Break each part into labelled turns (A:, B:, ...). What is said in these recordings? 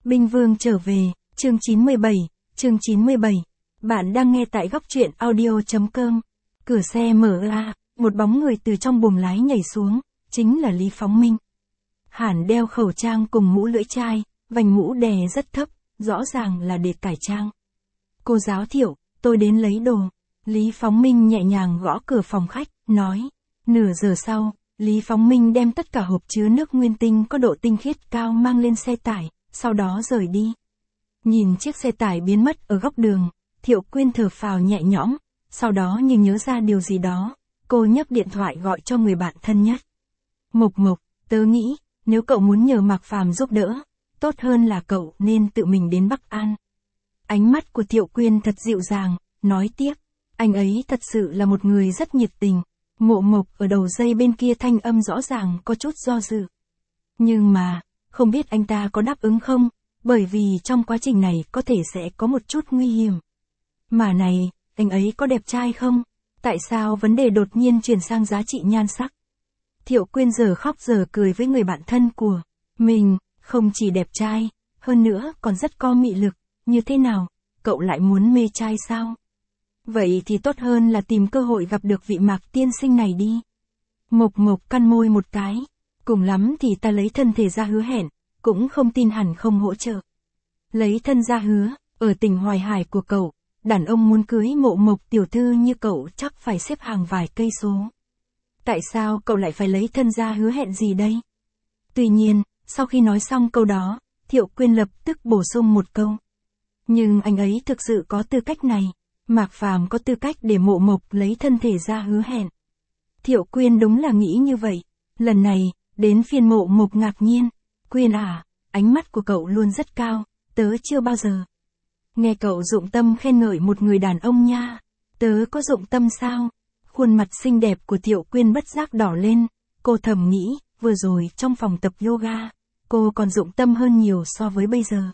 A: Binh Vương trở về, chương 97. Bạn đang nghe tại góc truyện audio.com. Cửa xe mở ra, một bóng người từ trong buồng lái nhảy xuống, chính là Lý Phóng Minh. Hẳn đeo khẩu trang cùng mũ lưỡi chai, vành mũ đè rất thấp, rõ ràng là để cải trang. Cô giáo Thiệu, tôi đến lấy đồ. Lý Phóng Minh nhẹ nhàng gõ cửa phòng khách, nói. Nửa giờ sau, Lý Phóng Minh đem tất cả hộp chứa nước nguyên tinh có độ tinh khiết cao mang lên xe tải, sau đó rời đi. Nhìn chiếc xe tải biến mất ở góc đường, Thiệu Quyên thở phào nhẹ nhõm, sau đó như nhớ ra điều gì đó, cô nhấc điện thoại gọi cho người bạn thân nhất. Mộc, tớ nghĩ, nếu cậu muốn nhờ Mạc Phàm giúp đỡ, tốt hơn là cậu nên tự mình đến Bắc An. Ánh mắt của Thiệu Quyên thật dịu dàng, nói tiếp, anh ấy thật sự là một người rất nhiệt tình. Mộc ở đầu dây bên kia thanh âm rõ ràng có chút do dự. Nhưng mà, không biết anh ta có đáp ứng không, bởi vì trong quá trình này có thể sẽ có một chút nguy hiểm. Mà này, anh ấy có đẹp trai không? Tại sao vấn đề đột nhiên chuyển sang giá trị nhan sắc? Thiệu Quyên giờ khóc giờ cười với người bạn thân của mình, không chỉ đẹp trai, hơn nữa còn rất có mị lực, như thế nào, cậu lại muốn mê trai sao? Vậy thì tốt hơn là tìm cơ hội gặp được vị Mạc tiên sinh này đi. Mộc cắn môi một cái, cùng lắm thì ta lấy thân thể ra hứa hẹn, cũng không tin hẳn không hỗ trợ. Lấy thân ra hứa, ở tỉnh Hoài Hải của cậu, đàn ông muốn cưới Mộc tiểu thư như cậu chắc phải xếp hàng vài cây số. Tại sao cậu lại phải lấy thân ra hứa hẹn gì đây? Tuy nhiên, sau khi nói xong câu đó, Thiệu Quyên lập tức bổ sung một câu. Nhưng anh ấy thực sự có tư cách này. Mạc Phàm có tư cách để Mộc lấy thân thể ra hứa hẹn. Thiệu Quyên đúng là nghĩ như vậy. Lần này, đến phiên Mộc ngạc nhiên. Quyên à, ánh mắt của cậu luôn rất cao, tớ chưa bao giờ nghe cậu dụng tâm khen ngợi một người đàn ông nha. Tớ có dụng tâm sao? Khuôn mặt xinh đẹp của Thiệu Quyên bất giác đỏ lên. Cô thầm nghĩ, vừa rồi trong phòng tập yoga, cô còn dụng tâm hơn nhiều so với bây giờ.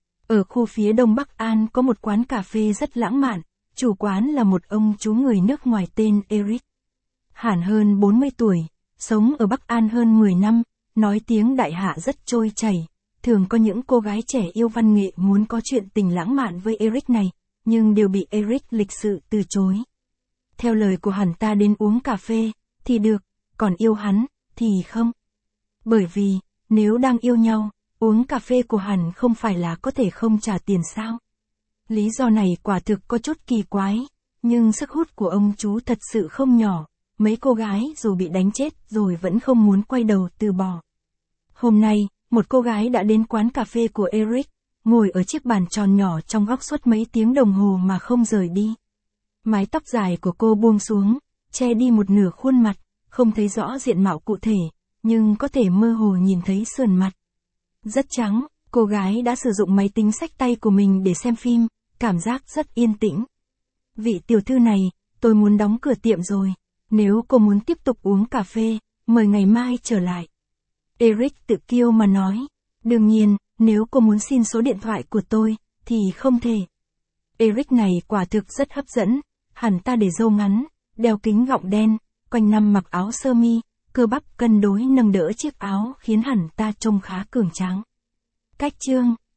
A: Ở khu phía đông Bắc An có một quán cà phê rất lãng mạn. Chủ quán là một ông chú người nước ngoài tên Eric. Hẳn hơn 40 tuổi, sống ở Bắc An hơn 10 năm, nói tiếng đại hạ rất trôi chảy. Thường có những cô gái trẻ yêu văn nghệ muốn có chuyện tình lãng mạn với Eric này, nhưng đều bị Eric lịch sự từ chối. Theo lời của hắn ta đến uống cà phê, thì được, còn yêu hắn, thì không. Bởi vì, nếu đang yêu nhau, uống cà phê của hắn không phải là có thể không trả tiền sao? Lý do này quả thực có chút kỳ quái, nhưng sức hút của ông chú thật sự không nhỏ, mấy cô gái dù bị đánh chết rồi vẫn không muốn quay đầu từ bỏ. Hôm nay, một cô gái đã đến quán cà phê của Eric, ngồi ở chiếc bàn tròn nhỏ trong góc suốt mấy tiếng đồng hồ mà không rời đi. Mái tóc dài của cô buông xuống, che đi một nửa khuôn mặt, không thấy rõ diện mạo cụ thể, nhưng có thể mơ hồ nhìn thấy sườn mặt. Rất trắng, cô gái đã sử dụng máy tính xách tay của mình để xem phim. Cảm giác rất yên tĩnh. Vị tiểu thư này, tôi muốn đóng cửa tiệm rồi. Nếu cô muốn tiếp tục uống cà phê, mời ngày mai trở lại. Eric tự kiêu mà nói. Đương nhiên, nếu cô muốn xin số điện thoại của tôi, thì không thể. Eric này quả thực rất hấp dẫn. Hẳn ta để râu ngắn, đeo kính gọng đen, quanh năm mặc áo sơ mi, cơ bắp cân đối nâng đỡ chiếc áo khiến hẳn ta trông khá cường tráng. Cách chương